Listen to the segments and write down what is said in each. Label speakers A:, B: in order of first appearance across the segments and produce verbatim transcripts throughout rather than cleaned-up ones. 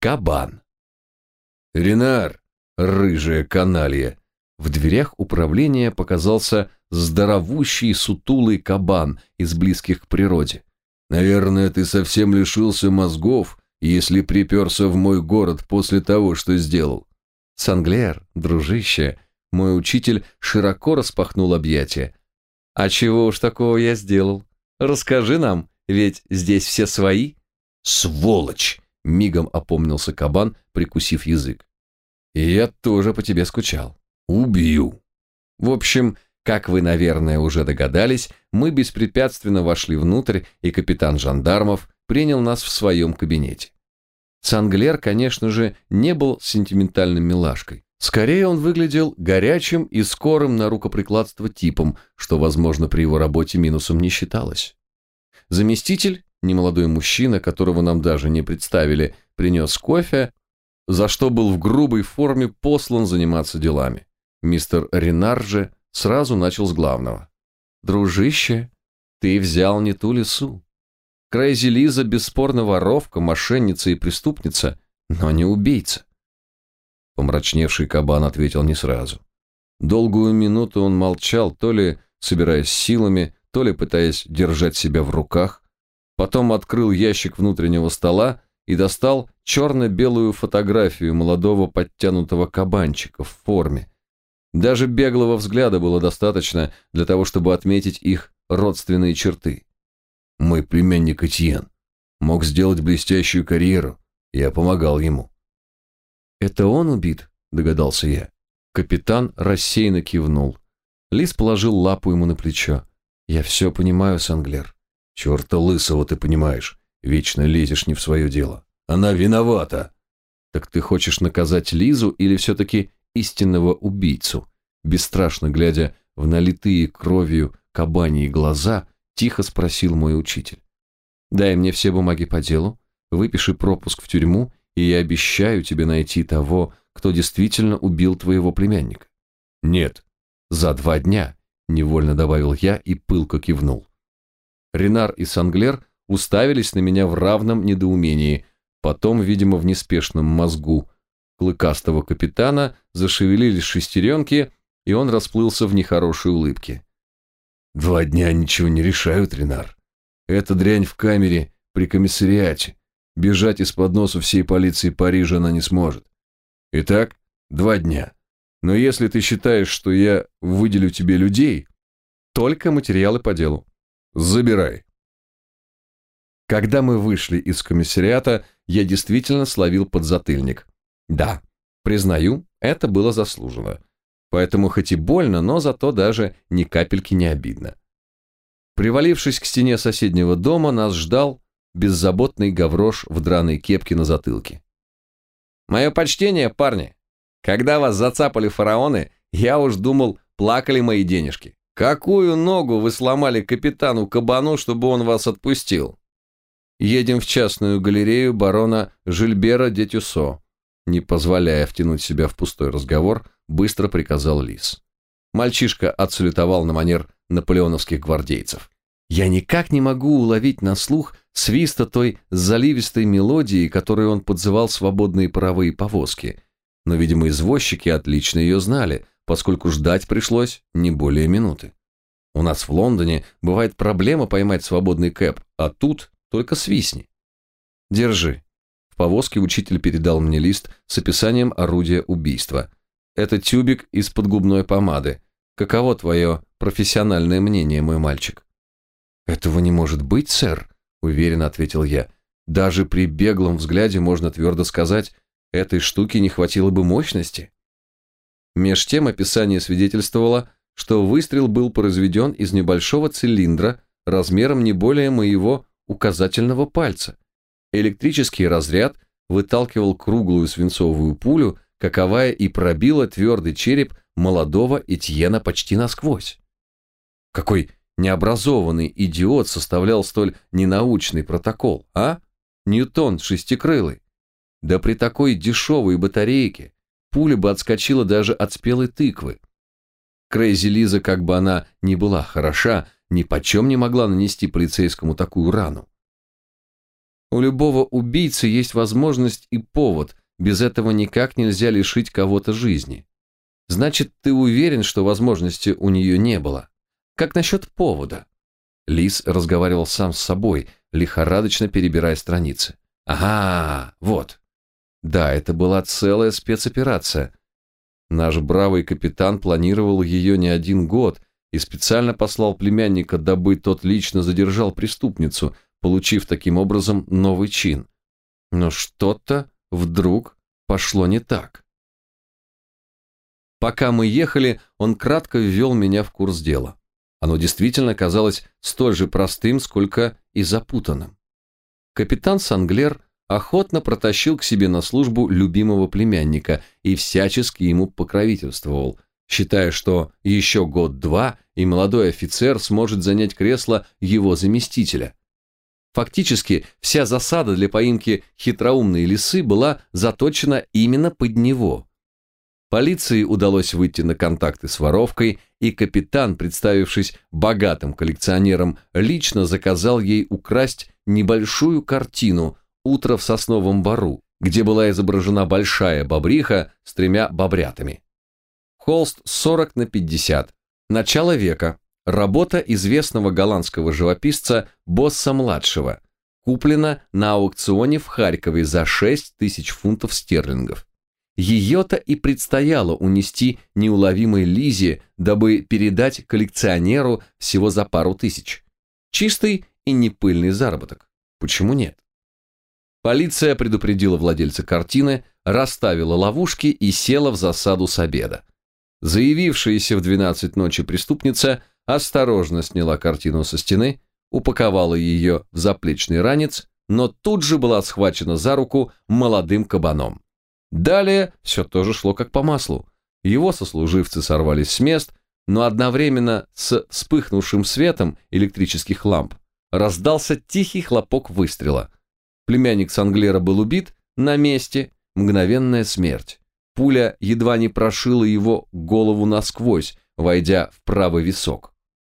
A: Кабан. Ренар, рыжая каналья. В дверях управления показался здоровущий сутулый кабан из близких к природе. Наверное, ты совсем лишился мозгов, если приперся в мой город после того, что сделал. Санглер, дружище, мой учитель широко распахнул объятия. А чего уж такого я сделал? Расскажи нам, ведь здесь все свои. Сволочь! Мигом опомнился кабан, прикусив язык. И я тоже по тебе скучал. Убью. В общем, как вы, наверное, уже догадались, мы беспрепятственно вошли внутрь, и капитан жандармов принял нас в своем кабинете. Санглер, конечно же, не был сентиментальным милашкой. Скорее, он выглядел горячим и скорым на рукоприкладство типом, что, возможно, при его работе минусом не считалось. Заместитель, немолодой мужчина, которого нам даже не представили, принес кофе, за что был в грубой форме послан заниматься делами. Мистер Ренар же сразу начал с главного. «Дружище, ты взял не ту лису. Крейзи Лиза бесспорно воровка, мошенница и преступница, но не убийца». Помрачневший кабан ответил не сразу. Долгую минуту он молчал, то ли собираясь силами, то ли пытаясь держать себя в руках. Потом открыл ящик внутреннего стола и достал черно-белую фотографию молодого подтянутого кабанчика в форме. Даже беглого взгляда было достаточно для того, чтобы отметить их родственные черты. Мой племянник Этьен мог сделать блестящую карьеру, я помогал ему. «Это он убит?» – догадался я. Капитан рассеянно кивнул. Лис положил лапу ему на плечо. «Я все понимаю, Санглер». «Черта лысого ты понимаешь, вечно лезешь не в свое дело. Она виновата». «Так ты хочешь наказать Лизу или все-таки истинного убийцу?» Бесстрашно глядя в налитые кровью кабаньи глаза, тихо спросил мой учитель. «Дай мне все бумаги по делу, выпиши пропуск в тюрьму, и я обещаю тебе найти того, кто действительно убил твоего племянника». «Нет, за два дня», — невольно добавил я и пылко кивнул. Ренар и Санглер уставились на меня в равном недоумении, потом, видимо, в неспешном мозгу клыкастого капитана зашевелились шестеренки, и он расплылся в нехорошей улыбке. «Два дня ничего не решают, Ренар. Эта дрянь в камере при комиссариате. Бежать из-под носа всей полиции Парижа она не сможет. Итак, два дня. Но если ты считаешь, что я выделю тебе людей...» «Только материалы по делу». «Забирай». Когда мы вышли из комиссариата, я действительно словил подзатыльник. Да, признаю, это было заслужено. Поэтому хоть и больно, но зато даже ни капельки не обидно. Привалившись к стене соседнего дома, нас ждал беззаботный гаврош в драной кепке на затылке. «Мое почтение, парни! Когда вас зацапали фараоны, я уж думал, плакали мои денежки. Какую ногу вы сломали капитану Кабану, чтобы он вас отпустил?» «Едем в частную галерею барона Жильбера де Тюссо», не позволяя втянуть себя в пустой разговор, быстро приказал Лис. Мальчишка отсалютовал на манер наполеоновских гвардейцев. Я никак не могу уловить на слух свиста той заливистой мелодии, которой он подзывал свободные паровые повозки, но, видимо, извозчики отлично ее знали, поскольку ждать пришлось не более минуты. У нас в Лондоне бывает проблема поймать свободный кэб, а тут только свистни. Держи. В повозке учитель передал мне лист с описанием орудия убийства. Это тюбик из-под губной помады. Каково твое профессиональное мнение, мой мальчик? Этого не может быть, сэр, уверенно ответил я. Даже при беглом взгляде можно твердо сказать, этой штуки не хватило бы мощности. Меж тем описание свидетельствовало, что выстрел был произведен из небольшого цилиндра размером не более моего указательного пальца. Электрический разряд выталкивал круглую свинцовую пулю, каковая и пробила твердый череп молодого Этьена почти насквозь. Какой необразованный идиот составлял столь ненаучный протокол, а? Ньютон шестикрылый. Да при такой дешевой батарейке пуля бы отскочила даже от спелой тыквы. Крейзи Лиза, как бы она ни была хороша, ни почем не могла нанести полицейскому такую рану. У любого убийцы есть возможность и повод, без этого никак нельзя лишить кого-то жизни. Значит, ты уверен, что возможности у нее не было? Как насчет повода? Лис разговаривал сам с собой, лихорадочно перебирая страницы. Ага, вот. Да, это была целая спецоперация. Наш бравый капитан планировал ее не один год и специально послал племянника, дабы тот лично задержал преступницу, получив таким образом новый чин. Но что-то вдруг пошло не так. Пока мы ехали, он кратко ввел меня в курс дела. Оно действительно казалось столь же простым, сколько и запутанным. Капитан Санглер охотно протащил к себе на службу любимого племянника и всячески ему покровительствовал, считая, что еще год-два, и молодой офицер сможет занять кресло его заместителя. Фактически, вся засада для поимки хитроумной лисы была заточена именно под него. Полиции удалось выйти на контакты с воровкой, и капитан, представившись богатым коллекционером, лично заказал ей украсть небольшую картину «Утро в сосновом бору», где была изображена большая бобриха с тремя бобрятами. Холст сорок на пятьдесят. Начало века. Работа известного голландского живописца Босса-младшего. Куплена на аукционе в Харькове за шесть тысяч фунтов стерлингов. Ее-то и предстояло унести неуловимой Лизе, дабы передать коллекционеру всего за пару тысяч. Чистый и непыльный заработок. Почему нет? Полиция предупредила владельца картины, расставила ловушки и села в засаду с обеда. Заявившаяся в двенадцать ночи преступница осторожно сняла картину со стены, упаковала ее в заплечный ранец, но тут же была схвачена за руку молодым кабаном. Далее все тоже шло как по маслу. Его сослуживцы сорвались с мест, но одновременно с вспыхнувшим светом электрических ламп раздался тихий хлопок выстрела. Племянник Санглера был убит на месте, мгновенная смерть. Пуля едва не прошила его голову насквозь, войдя в правый висок.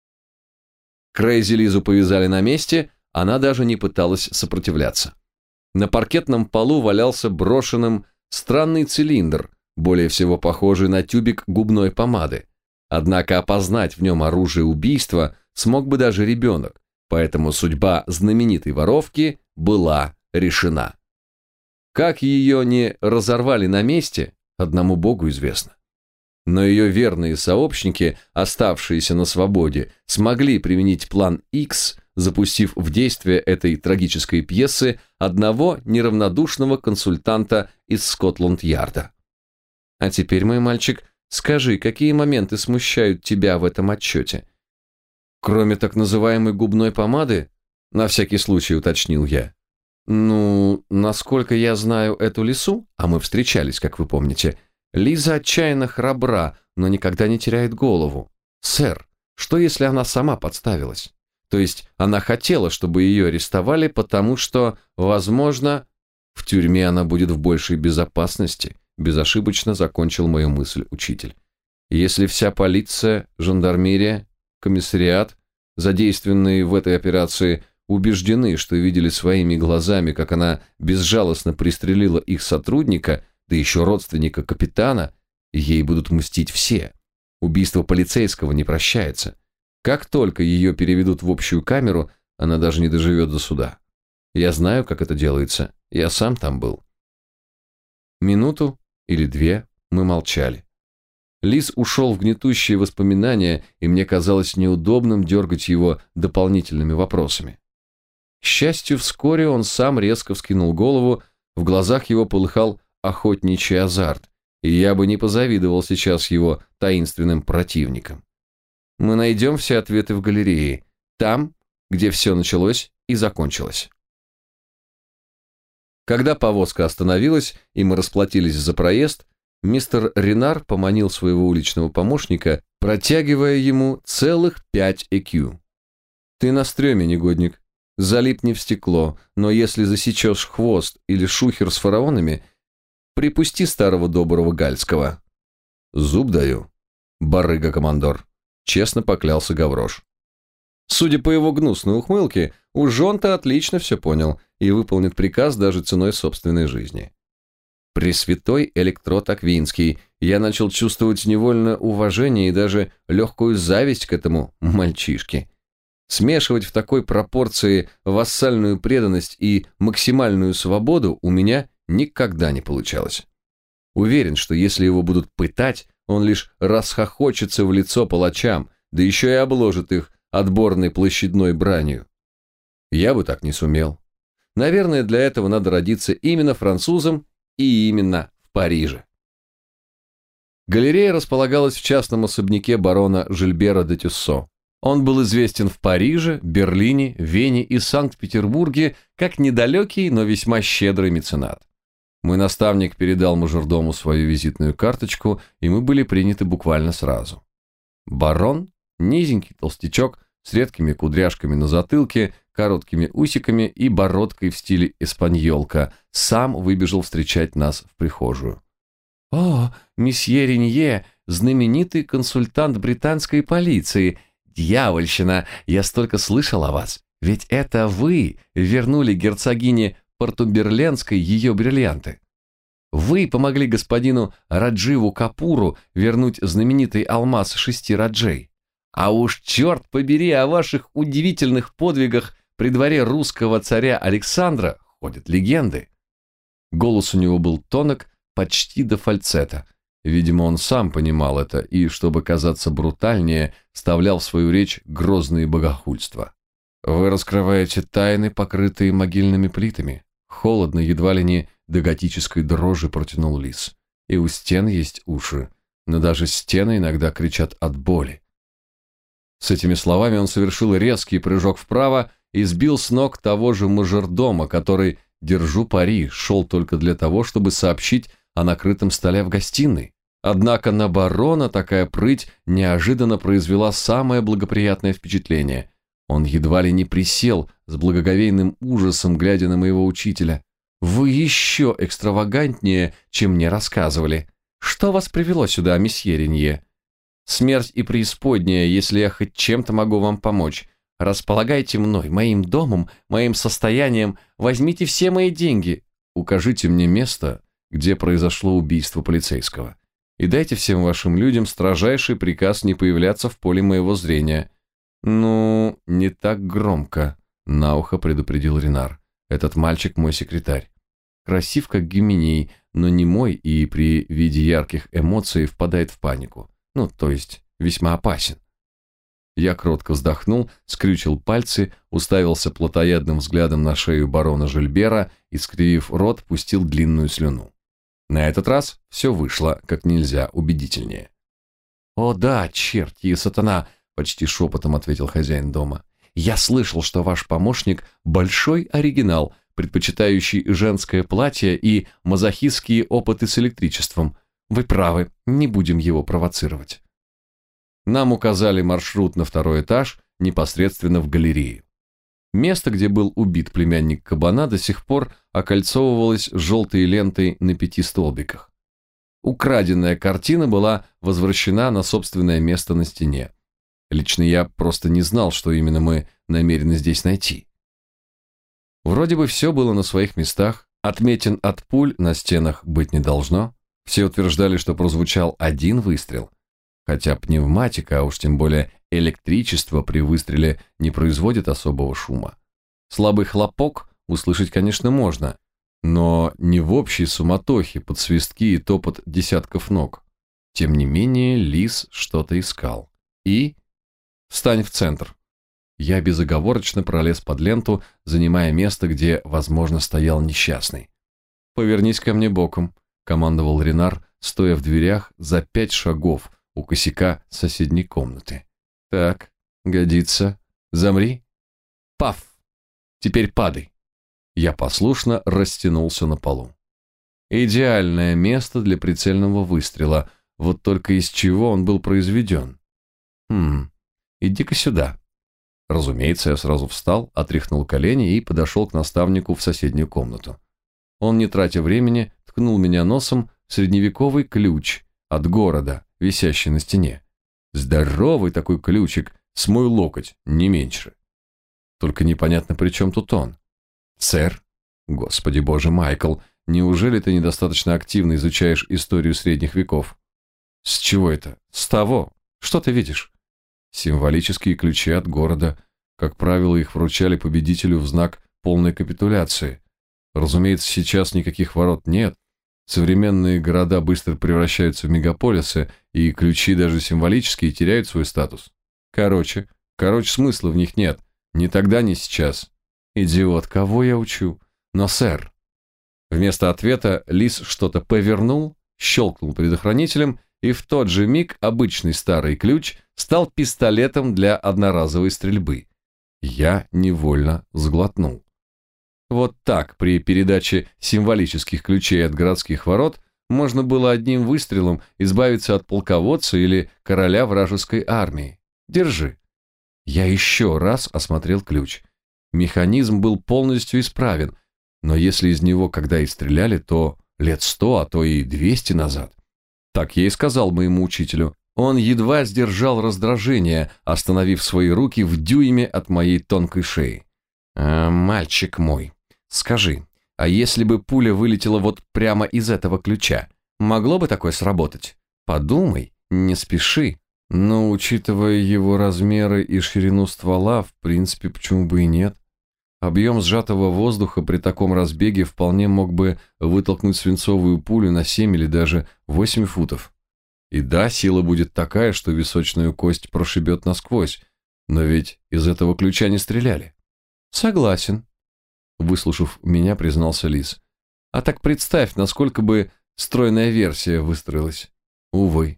A: Крейзи Лизу повязали на месте, она даже не пыталась сопротивляться. На паркетном полу валялся брошенным странный цилиндр, более всего похожий на тюбик губной помады. Однако опознать в нем оружие убийства смог бы даже ребенок, поэтому судьба знаменитой воровки была решена. Как ее не разорвали на месте, одному Богу известно. Но ее верные сообщники, оставшиеся на свободе, смогли применить план Икс, запустив в действие этой трагической пьесы одного неравнодушного консультанта из Скотланд-Ярда. А теперь, мой мальчик, скажи, какие моменты смущают тебя в этом отчете? Кроме так называемой губной помады, на всякий случай уточнил я. Ну, насколько я знаю эту лису, а мы встречались, как вы помните, Лиза отчаянно храбра, но никогда не теряет голову. Сэр, что если она сама подставилась? То есть она хотела, чтобы ее арестовали, потому что, возможно, в тюрьме она будет в большей безопасности, безошибочно закончил мою мысль учитель. Если вся полиция, жандармерия, комиссариат, задействованные в этой операции, убеждены, что видели своими глазами, как она безжалостно пристрелила их сотрудника, да еще родственника капитана, ей будут мстить все. Убийство полицейского не прощается. Как только ее переведут в общую камеру, она даже не доживет до суда. Я знаю, как это делается. Я сам там был. Минуту или две мы молчали. Лис ушел в гнетущие воспоминания, и мне казалось неудобным дергать его дополнительными вопросами. К счастью, вскоре он сам резко вскинул голову, в глазах его полыхал охотничий азарт, и я бы не позавидовал сейчас его таинственным противникам. Мы найдем все ответы в галерее, там, где все началось и закончилось. Когда повозка остановилась, и мы расплатились за проезд, мистер Ренар поманил своего уличного помощника, протягивая ему целых пять ЭКЮ. «Ты на стреме, негодник. Залипни в стекло, но если засечешь хвост или шухер с фараонами, припусти старого доброго Гальского». «Зуб даю, барыга-командор», — честно поклялся Гаврош. Судя по его гнусной ухмылке, уж он-то отлично все понял, и выполнит приказ даже ценой собственной жизни. Пресвятой электрод Аквинский, я начал чувствовать невольно уважение и даже легкую зависть к этому мальчишке. Смешивать в такой пропорции вассальную преданность и максимальную свободу у меня никогда не получалось. Уверен, что если его будут пытать, он лишь расхохочется в лицо палачам, да еще и обложит их отборной площадной бранью. Я бы так не сумел. Наверное, для этого надо родиться именно французом и именно в Париже. Галерея располагалась в частном особняке барона Жильбера де Тюссо. Он был известен в Париже, Берлине, Вене и Санкт-Петербурге как недалекий, но весьма щедрый меценат. Мой наставник передал мажордому свою визитную карточку, и мы были приняты буквально сразу. Барон, низенький толстячок с редкими кудряшками на затылке, короткими усиками и бородкой в стиле эспаньолка, сам выбежал встречать нас в прихожую. «О, месье Ренье, знаменитый консультант британской полиции! Дьявольщина! Я столько слышал о вас! Ведь это вы вернули герцогине Портумберленской ее бриллианты. Вы помогли господину Радживу Капуру вернуть знаменитый алмаз шести Раджей. А уж черт побери, о ваших удивительных подвигах при дворе русского царя Александра ходят легенды». Голос у него был тонок, почти до фальцета. Видимо, он сам понимал это и, чтобы казаться брутальнее, вставлял в свою речь грозные богохульства. «Вы раскрываете тайны, покрытые могильными плитами». Холодно, едва ли не до готической дрожи протянул лис. «И у стен есть уши, но даже стены иногда кричат от боли». С этими словами он совершил резкий прыжок вправо и сбил с ног того же мажордома, который, держу пари, шел только для того, чтобы сообщить о накрытом столе в гостиной. Однако на барона такая прыть неожиданно произвела самое благоприятное впечатление. Он едва ли не присел с благоговейным ужасом, глядя на моего учителя. «Вы еще экстравагантнее, чем мне рассказывали. Что вас привело сюда, месье Ренье? Смерть и преисподняя, если я хоть чем-то могу вам помочь. Располагайте мной, моим домом, моим состоянием, возьмите все мои деньги. Укажите мне место, где произошло убийство полицейского. И дайте всем вашим людям строжайший приказ не появляться в поле моего зрения». «Ну, не так громко», — на ухо предупредил Ренар. «Этот мальчик мой секретарь. Красив, как гименей, но не мой и при виде ярких эмоций впадает в панику. Ну, то есть, весьма опасен». Я кротко вздохнул, скрючил пальцы, уставился плотоядным взглядом на шею барона Жильбера и, скривив рот, пустил длинную слюну. На этот раз все вышло как нельзя убедительнее. «О да, черт и сатана!» — почти шепотом ответил хозяин дома. «Я слышал, что ваш помощник — большой оригинал, предпочитающий женское платье и мазохистские опыты с электричеством. Вы правы, не будем его провоцировать». Нам указали маршрут на второй этаж, непосредственно в галерею. Место, где был убит племянник кабана, до сих пор окольцовывалось желтой лентой на пяти столбиках. Украденная картина была возвращена на собственное место на стене. Лично я просто не знал, что именно мы намерены здесь найти. Вроде бы все было на своих местах, отметин от пуль на стенах быть не должно. Все утверждали, что прозвучал один выстрел, хотя пневматика, а уж тем более электричество при выстреле не производит особого шума. Слабый хлопок услышать, конечно, можно, но не в общей суматохе под свистки и топот десятков ног. Тем не менее, лис что-то искал. И... «Встань в центр». Я безоговорочно пролез под ленту, занимая место, где, возможно, стоял несчастный. «Повернись ко мне боком», — командовал Ренар, стоя в дверях за пять шагов у косяка соседней комнаты. «Так, годится. Замри. Паф! Теперь падай». Я послушно растянулся на полу. Идеальное место для прицельного выстрела, вот только из чего он был произведен. Хм... «Иди-ка сюда». Разумеется, я сразу встал, отряхнул колени и подошел к наставнику в соседнюю комнату. Он, не тратя времени, ткнул меня носом в средневековый ключ от города, висящий на стене. Здоровый такой ключик, с мой локоть, не меньше. Только непонятно, при чем тут он. «Сэр», Господи боже, Майкл, неужели ты недостаточно активно изучаешь историю средних веков? С чего это? С того. Что ты видишь? Символические ключи от города. Как правило, их вручали победителю в знак полной капитуляции. Разумеется, сейчас никаких ворот нет. Современные города быстро превращаются в мегаполисы, и ключи даже символические теряют свой статус. Короче, короче, смысла в них нет. Ни тогда, ни сейчас. Идиот, кого я учу? Но, сэр. Вместо ответа лис что-то повернул, щелкнул предохранителем, и в тот же миг обычный старый ключ стал пистолетом для одноразовой стрельбы. Я невольно сглотнул. Вот так при передаче символических ключей от городских ворот можно было одним выстрелом избавиться от полководца или короля вражеской армии. Держи. Я еще раз осмотрел ключ. Механизм был полностью исправен, но если из него когда и стреляли, то лет сто, а то и двести назад. Так я и сказал моему учителю. Он едва сдержал раздражение, остановив свои руки в дюйме от моей тонкой шеи. «А, мальчик мой, скажи, а если бы пуля вылетела вот прямо из этого ключа, могло бы такое сработать? Подумай, не спеши». Но, учитывая его размеры и ширину ствола, в принципе, почему бы и нет? Объем сжатого воздуха при таком разбеге вполне мог бы вытолкнуть свинцовую пулю на семь или даже восемь футов. И да, сила будет такая, что височную кость прошибет насквозь, но ведь из этого ключа не стреляли. Согласен, выслушав меня, признался лис. А так представь, насколько бы стройная версия выстроилась. Увы.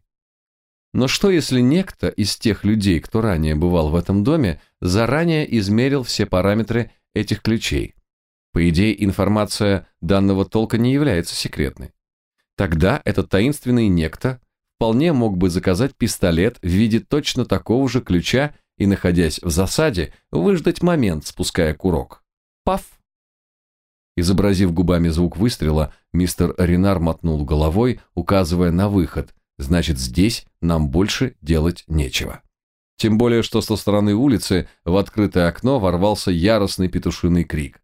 A: Но что, если некто из тех людей, кто ранее бывал в этом доме, заранее измерил все параметры этих ключей? По идее, информация данного толка не является секретной. Тогда этот таинственный некто вполне мог бы заказать пистолет в виде точно такого же ключа и, находясь в засаде, выждать момент, спуская курок. Паф! Изобразив губами звук выстрела, мистер Ренар мотнул головой, указывая на выход. Значит, здесь нам больше делать нечего. Тем более, что со стороны улицы в открытое окно ворвался яростный петушиный крик.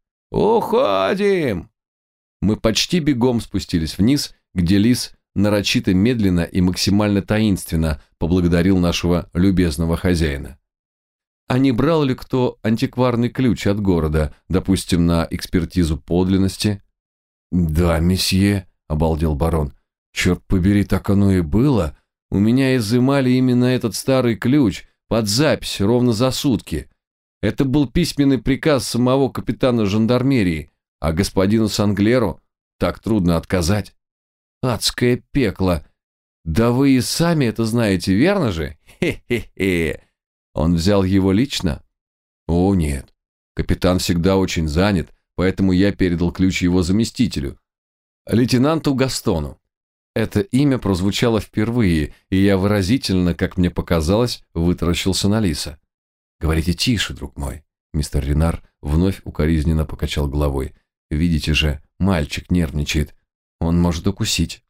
A: «Уходим!» Мы почти бегом спустились вниз, где лис нарочито медленно и максимально таинственно поблагодарил нашего любезного хозяина. А не брал ли кто антикварный ключ от города, допустим, на экспертизу подлинности? «Да, месье», — обалдел барон. «Черт побери, так оно и было. У меня изымали именно этот старый ключ под запись ровно за сутки. Это был письменный приказ самого капитана жандармерии, а господину Санглеру так трудно отказать. Адское пекло. Да вы и сами это знаете, верно же? Хе-хе-хе. Он взял его лично? О, нет. Капитан всегда очень занят, поэтому я передал ключ его заместителю, лейтенанту Гастону. Это имя прозвучало впервые, и я выразительно, как мне показалось, вытаращился на лиса. «Говорите тише, друг мой». Мистер Ренар вновь укоризненно покачал головой. «Видите же, мальчик нервничает. Он может укусить».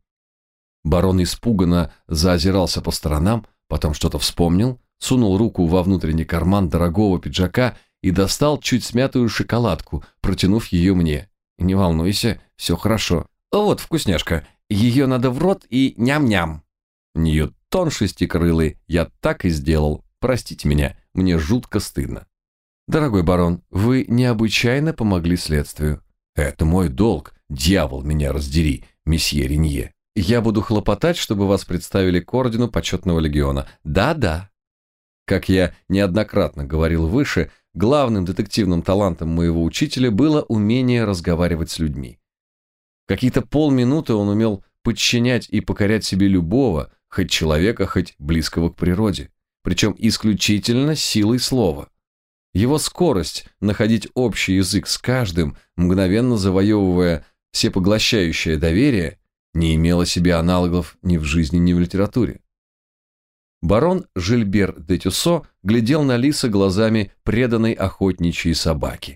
A: Барон испуганно заозирался по сторонам, потом что-то вспомнил, сунул руку во внутренний карман дорогого пиджака и достал чуть смятую шоколадку, протянув ее мне. «Не волнуйся, все хорошо. Вот вкусняшка. Ее надо в рот и ням-ням». Ньютон шестикрылый, я так и сделал. Простите меня, мне жутко стыдно. Дорогой барон, вы необычайно помогли следствию. Это мой долг, дьявол меня раздери, месье Ренье. Я буду хлопотать, чтобы вас представили к ордену почетного легиона. Да-да. Как я неоднократно говорил выше, главным детективным талантом моего учителя было умение разговаривать с людьми. Какие-то полминуты он умел подчинять и покорять себе любого, хоть человека, хоть близкого к природе, причем исключительно силой слова. Его скорость находить общий язык с каждым, мгновенно завоевывая всепоглощающее доверие, не имела себе аналогов ни в жизни, ни в литературе. Барон Жильбер де Тюссо глядел на лиса глазами преданной охотничьей собаки.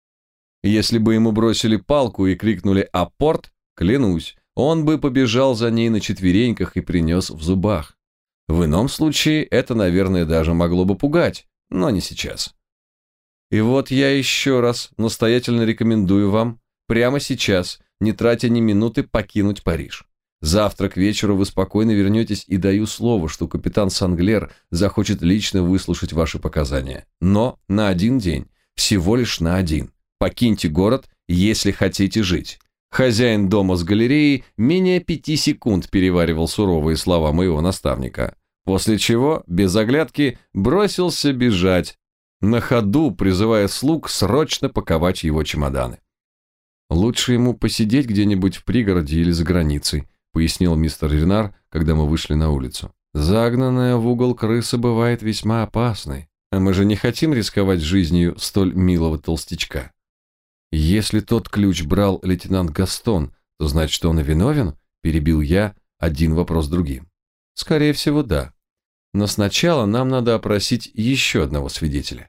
A: Если бы ему бросили палку и крикнули «Апорт!», клянусь, он бы побежал за ней на четвереньках и принес в зубах. В ином случае это, наверное, даже могло бы пугать, но не сейчас. И вот я еще раз настоятельно рекомендую вам прямо сейчас, не тратя ни минуты, покинуть Париж. Завтра к вечеру вы спокойно вернетесь, и даю слово, что капитан Санглер захочет лично выслушать ваши показания. Но на один день, всего лишь на один. Покиньте город, если хотите жить. Хозяин дома с галереей менее пяти секунд переваривал суровые слова моего наставника, после чего, без оглядки, бросился бежать, на ходу призывая слуг срочно паковать его чемоданы. «Лучше ему посидеть где-нибудь в пригороде или за границей», пояснил мистер Ренар, когда мы вышли на улицу. «Загнанная в угол крыса бывает весьма опасной, а мы же не хотим рисковать жизнью столь милого толстячка». «Если тот ключ брал лейтенант Гастон, то значит, что он и виновен?» перебил я один вопрос другим. «Скорее всего, да. Но сначала нам надо опросить еще одного свидетеля».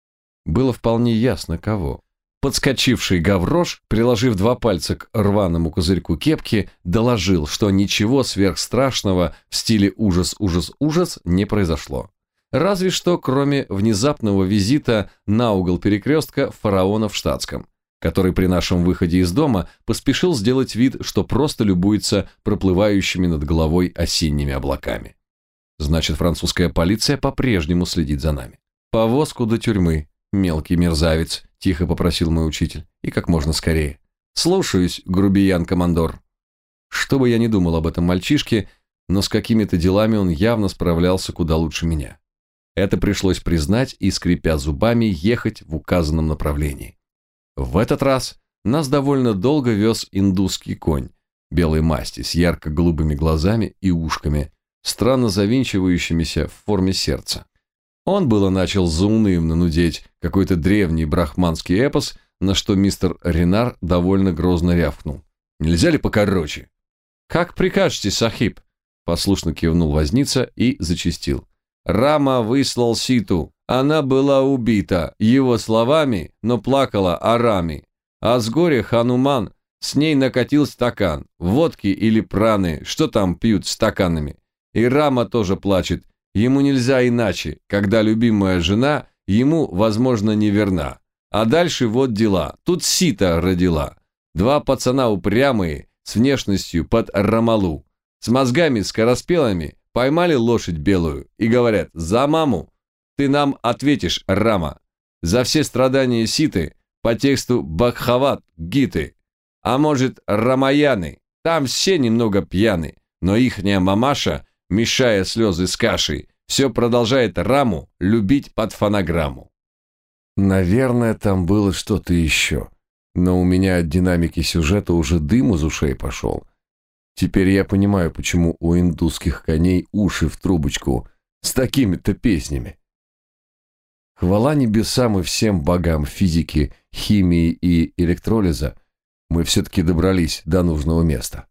A: Было вполне ясно, кого. Подскочивший Гаврош, приложив два пальца к рваному козырьку кепки, доложил, что ничего сверхстрашного в стиле «ужас, ужас, ужас» не произошло. Разве что кроме внезапного визита на угол перекрестка фараона в штатском, который при нашем выходе из дома поспешил сделать вид, что просто любуется проплывающими над головой осенними облаками. Значит, французская полиция по-прежнему следит за нами. «Повозку до тюрьмы, мелкий мерзавец», — тихо попросил мой учитель, и как можно скорее. «Слушаюсь, грубиян-командор». Что бы я ни думал об этом мальчишке, но с какими-то делами он явно справлялся куда лучше меня. Это пришлось признать и, скрипя зубами, ехать в указанном направлении. В этот раз нас довольно долго вез индусский конь, белой масти, с ярко-голубыми глазами и ушками, странно завинчивающимися в форме сердца. Он было начал заунывно нудеть какой-то древний брахманский эпос, на что мистер Ренар довольно грозно рявкнул. «Нельзя ли покороче?» «Как прикажете, сахиб?» Послушно кивнул возница и зачастил. «Рама выслал Ситу. Она была убита его словами, но плакала о Раме. А с горя Хануман с ней накатил стакан, водки или праны, что там пьют стаканами. И Рама тоже плачет. Ему нельзя иначе, когда любимая жена ему, возможно, не верна. А дальше вот дела. Тут Сита родила. Два пацана упрямые, с внешностью под Рамалу, с мозгами скороспелыми, поймали лошадь белую и говорят: «За маму ты нам ответишь, Рама, за все страдания Ситы по тексту Бхагавад Гиты. А может, Рамаяны, там все немного пьяны, но ихняя мамаша, мешая слезы с кашей, все продолжает Раму любить под фонограмму». Наверное, там было что-то еще, но у меня от динамики сюжета уже дым из ушей пошел. Теперь я понимаю, почему у индусских коней уши в трубочку с такими-то песнями. Хвала небесам и всем богам физики, химии и электролиза, мы все-таки добрались до нужного места.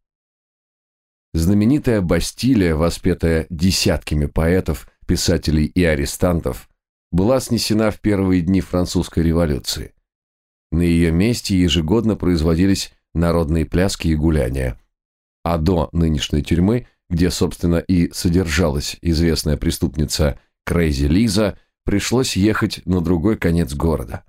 A: Знаменитая Бастилия, воспетая десятками поэтов, писателей и арестантов, была снесена в первые дни французской революции. На ее месте ежегодно производились народные пляски и гуляния, а до нынешней тюрьмы, где, собственно, и содержалась известная преступница Крейзи Лиза, пришлось ехать на другой конец города.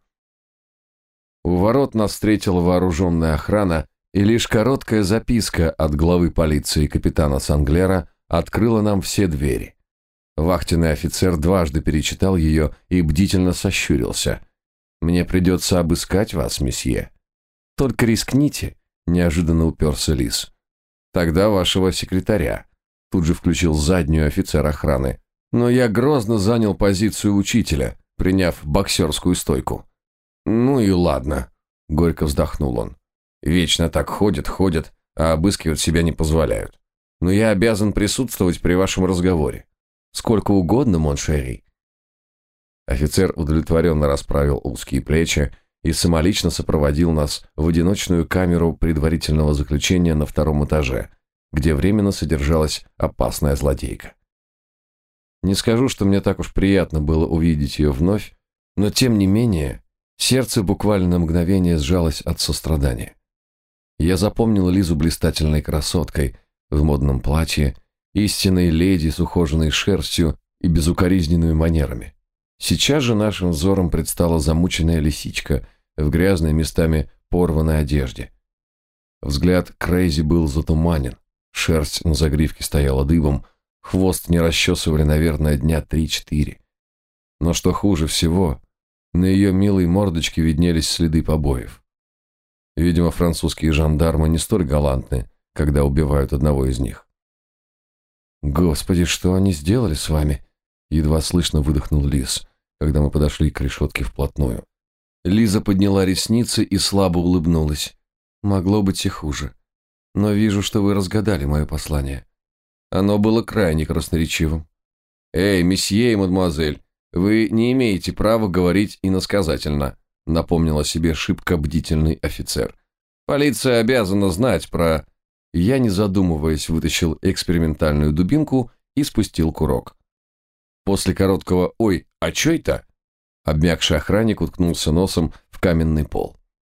A: У ворот нас встретила вооруженная охрана, и лишь короткая записка от главы полиции капитана Санглера открыла нам все двери. Вахтенный офицер дважды перечитал ее и бдительно сощурился. «Мне придется обыскать вас, месье». «Только рискните», — неожиданно уперся Лис. «Тогда вашего секретаря», — тут же включил заднюю офицер охраны. Но я грозно занял позицию учителя, приняв боксерскую стойку. «Ну и ладно», — горько вздохнул он. «Вечно так ходят, ходят, а обыскивать себя не позволяют. Но я обязан присутствовать при вашем разговоре. Сколько угодно, моншери». Офицер удовлетворенно расправил узкие плечи и самолично сопроводил нас в одиночную камеру предварительного заключения на втором этаже, где временно содержалась опасная злодейка. Не скажу, что мне так уж приятно было увидеть ее вновь, но тем не менее сердце буквально на мгновение сжалось от сострадания. Я запомнил Лизу блистательной красоткой в модном платье, истинной леди с ухоженной шерстью и безукоризненными манерами. Сейчас же нашим взором предстала замученная лисичка в грязной, местами порванной одежде. Взгляд Крейзи был затуманен, шерсть на загривке стояла дыбом, хвост не расчесывали, наверное, дня три-четыре. Но что хуже всего, на ее милой мордочке виднелись следы побоев. Видимо, французские жандармы не столь галантны, когда убивают одного из них. «Господи, что они сделали с вами?» Едва слышно выдохнул Лиз, когда мы подошли к решетке вплотную. Лиза подняла ресницы и слабо улыбнулась. «Могло быть и хуже. Но вижу, что вы разгадали мое послание. Оно было крайне красноречивым». «Эй, месье и мадемуазель, вы не имеете права говорить иносказательно», напомнил о себе шибко бдительный офицер. «Полиция обязана знать про...» Я, не задумываясь, вытащил экспериментальную дубинку и спустил курок. После короткого «Ой, а чё это?» обмякший охранник уткнулся носом в каменный пол.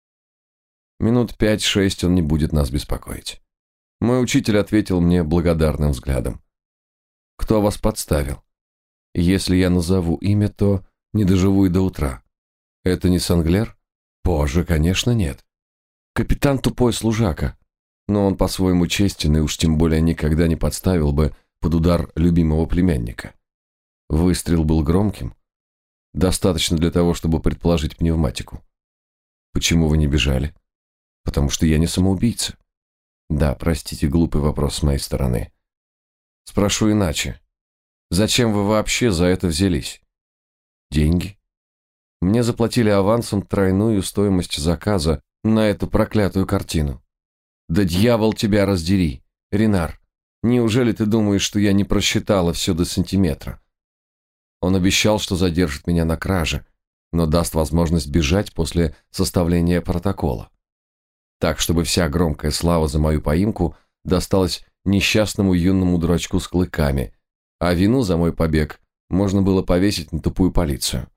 A: Минут пять-шесть он не будет нас беспокоить. Мой учитель ответил мне благодарным взглядом. «Кто вас подставил? Если я назову имя, то не доживу и до утра. Это не Санглер? Позже, конечно, нет. Капитан тупой служака, но он по-своему честен и уж тем более никогда не подставил бы под удар любимого племянника. Выстрел был громким, достаточно для того, чтобы предположить пневматику. Почему вы не бежали? Потому что я не самоубийца. Да, простите, глупый вопрос с моей стороны. Спрошу иначе. Зачем вы вообще за это взялись? Деньги? Мне заплатили авансом тройную стоимость заказа на эту проклятую картину. Да дьявол тебя раздери, Ренар. Неужели ты думаешь, что я не просчитала все до сантиметра? Он обещал, что задержит меня на краже, но даст возможность бежать после составления протокола. Так, чтобы вся громкая слава за мою поимку досталась несчастному юному дурачку с клыками, а вину за мой побег можно было повесить на тупую полицию.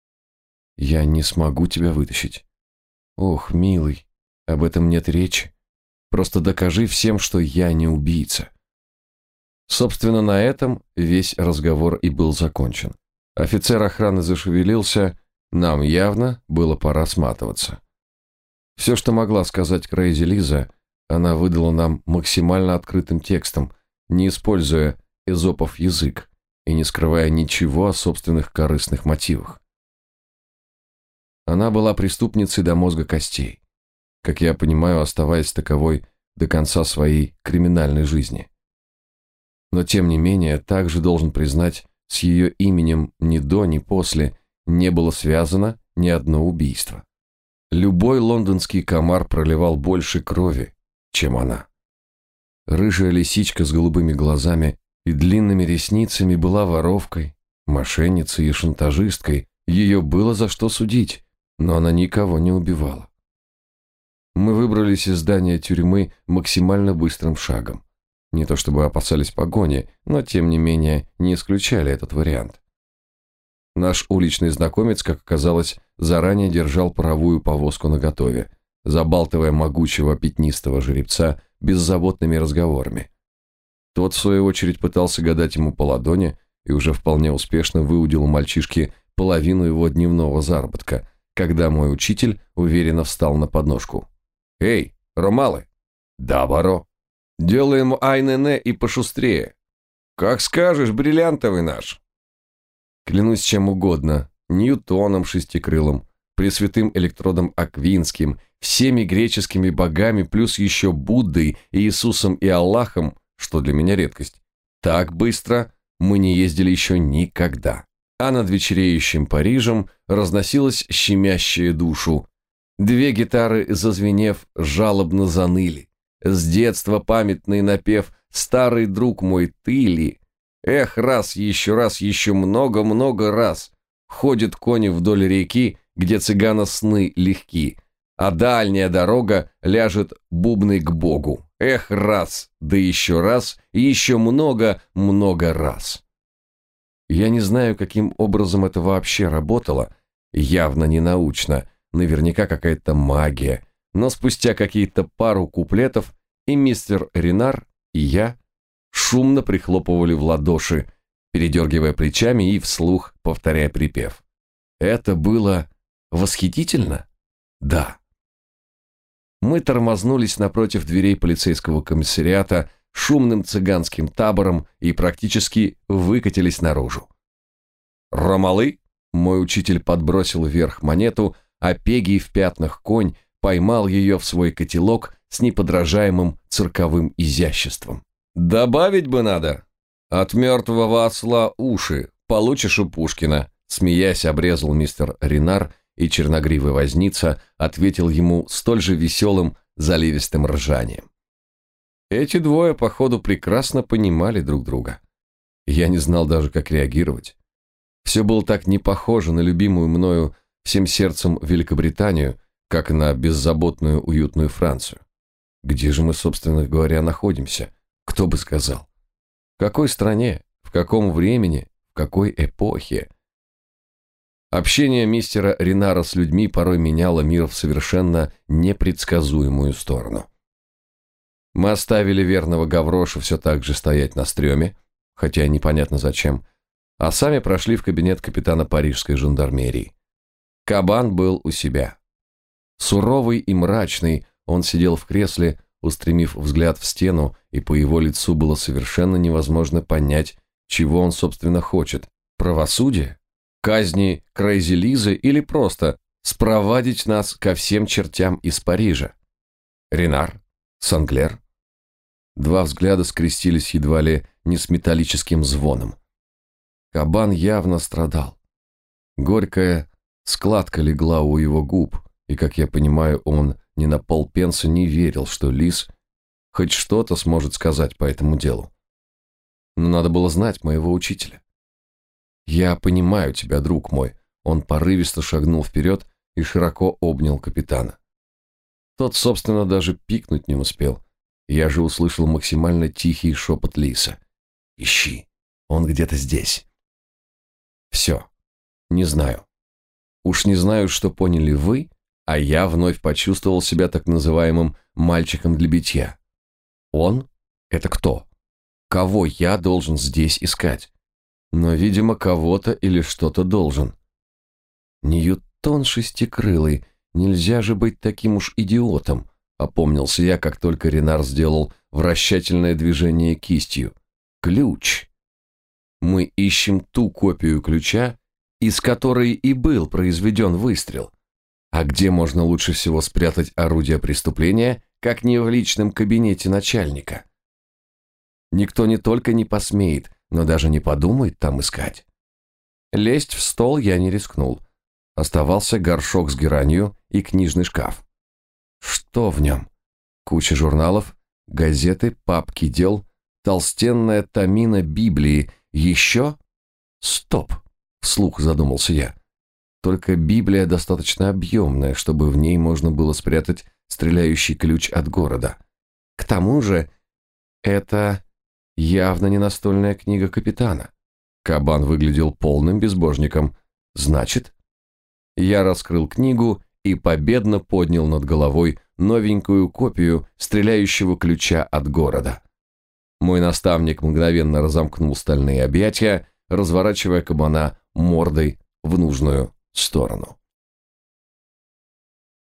A: Я не смогу тебя вытащить. Ох, милый, об этом нет речи. Просто докажи всем, что я не убийца. Собственно, на этом весь разговор и был закончен. Офицер охраны зашевелился, нам явно было пора сматываться. Все, что могла сказать Крейзи Лиза, она выдала нам максимально открытым текстом, не используя эзопов язык и не скрывая ничего о собственных корыстных мотивах. Она была преступницей до мозга костей, как я понимаю, оставаясь таковой до конца своей криминальной жизни. Но тем не менее, также должен признать, с ее именем ни до, ни после не было связано ни одно убийство. Любой лондонский комар проливал больше крови, чем она. Рыжая лисичка с голубыми глазами и длинными ресницами была воровкой, мошенницей и шантажисткой, ее было за что судить, но она никого не убивала. Мы выбрались из здания тюрьмы максимально быстрым шагом. Не то чтобы опасались погони, но тем не менее не исключали этот вариант. Наш уличный знакомец, как оказалось, заранее держал паровую повозку наготове, забалтывая могучего пятнистого жеребца беззаботными разговорами. Тот, в свою очередь, пытался гадать ему по ладони и уже вполне успешно выудил у мальчишки половину его дневного заработка, когда мой учитель уверенно встал на подножку. «Эй, Ромалы!» «Да, баро!» «Делаем ай-не-не и пошустрее!» «Как скажешь, бриллиантовый наш!» Клянусь чем угодно, Ньютоном шестикрылым, Пресвятым Электродом Аквинским, всеми греческими богами, плюс еще Буддой, Иисусом и Аллахом, что для меня редкость. Так быстро мы не ездили еще никогда. А над вечереющим Парижем разносилась щемящая душу. Две гитары, зазвенев, жалобно заныли. С детства памятный напев «Старый друг мой, ты ли?» Эх, раз, еще раз, еще много-много раз. Ходят кони вдоль реки, где цыгана сны легки, а дальняя дорога ляжет бубной к Богу. Эх, раз, да еще раз, и еще много-много раз. Я не знаю, каким образом это вообще работало, явно не научно, наверняка какая-то магия, но спустя какие-то пару куплетов и мистер Ренар, и я шумно прихлопывали в ладоши, передергивая плечами и вслух повторяя припев. Это было восхитительно? Да. мы тормознулись напротив дверей полицейского комиссариата шумным цыганским табором и практически выкатились наружу. «Ромалы?» – мой учитель подбросил вверх монету, а пегий в пятнах конь поймал ее в свой котелок с неподражаемым цирковым изяществом. «Добавить бы надо. От мертвого осла уши получишь у Пушкина», – смеясь обрезал мистер Ренар, и черногривый возница ответил ему столь же веселым, заливистым ржанием. Эти двое, походу, прекрасно понимали друг друга. Я не знал даже, как реагировать. Все было так не похоже на любимую мною всем сердцем Великобританию, как на беззаботную уютную Францию. Где же мы, собственно говоря, находимся? Кто бы сказал? В какой стране? В каком времени? В какой эпохе? Общение мистера Ренара с людьми порой меняло мир в совершенно непредсказуемую сторону. Мы оставили верного Гавроша все так же стоять на стреме, хотя и непонятно зачем, а сами прошли в кабинет капитана парижской жандармерии. Кабан был у себя. Суровый и мрачный, он сидел в кресле, устремив взгляд в стену, и по его лицу было совершенно невозможно понять, чего он, собственно, хочет. Правосудие? Казни Крейзи Лизы или просто спровадить нас ко всем чертям из Парижа? Ренар? Санглер? Два взгляда скрестились едва ли не с металлическим звоном. Кабан явно страдал. Горькая складка легла у его губ, и, как я понимаю, он ни на полпенса не верил, что Лис хоть что-то сможет сказать по этому делу. Но надо было знать моего учителя. «Я понимаю тебя, друг мой», — он порывисто шагнул вперед и широко обнял капитана. Тот, собственно, даже пикнуть не успел. Я же услышал максимально тихий шепот Лиса. «Ищи, он где-то здесь». Все, не знаю. Уж не знаю, что поняли вы, а я вновь почувствовал себя так называемым мальчиком для битья. Он? Это кто? Кого я должен здесь искать? Но, видимо, кого-то или что-то должен. Ньютон шестикрылый, нельзя же быть таким уж идиотом, опомнился я, как только Ренар сделал вращательное движение кистью. Ключ. Мы ищем ту копию ключа, из которой и был произведен выстрел. А где можно лучше всего спрятать орудие преступления, как не в личном кабинете начальника? Никто не только не посмеет, но даже не подумает там искать. Лезть в стол я не рискнул. Оставался горшок с геранью и книжный шкаф. Что в нем? Куча журналов, газеты, папки дел, толстенная томина Библии. Еще? Стоп! Вслух задумался я. Только Библия достаточно объемная, чтобы в ней можно было спрятать стреляющий ключ от города. К тому же, это явно не настольная книга капитана. Кабан выглядел полным безбожником. Значит, я раскрыл книгу и победно поднял над головой новенькую копию стреляющего ключа от города. Мой наставник мгновенно разомкнул стальные объятия, разворачивая кабана мордой в нужную сторону.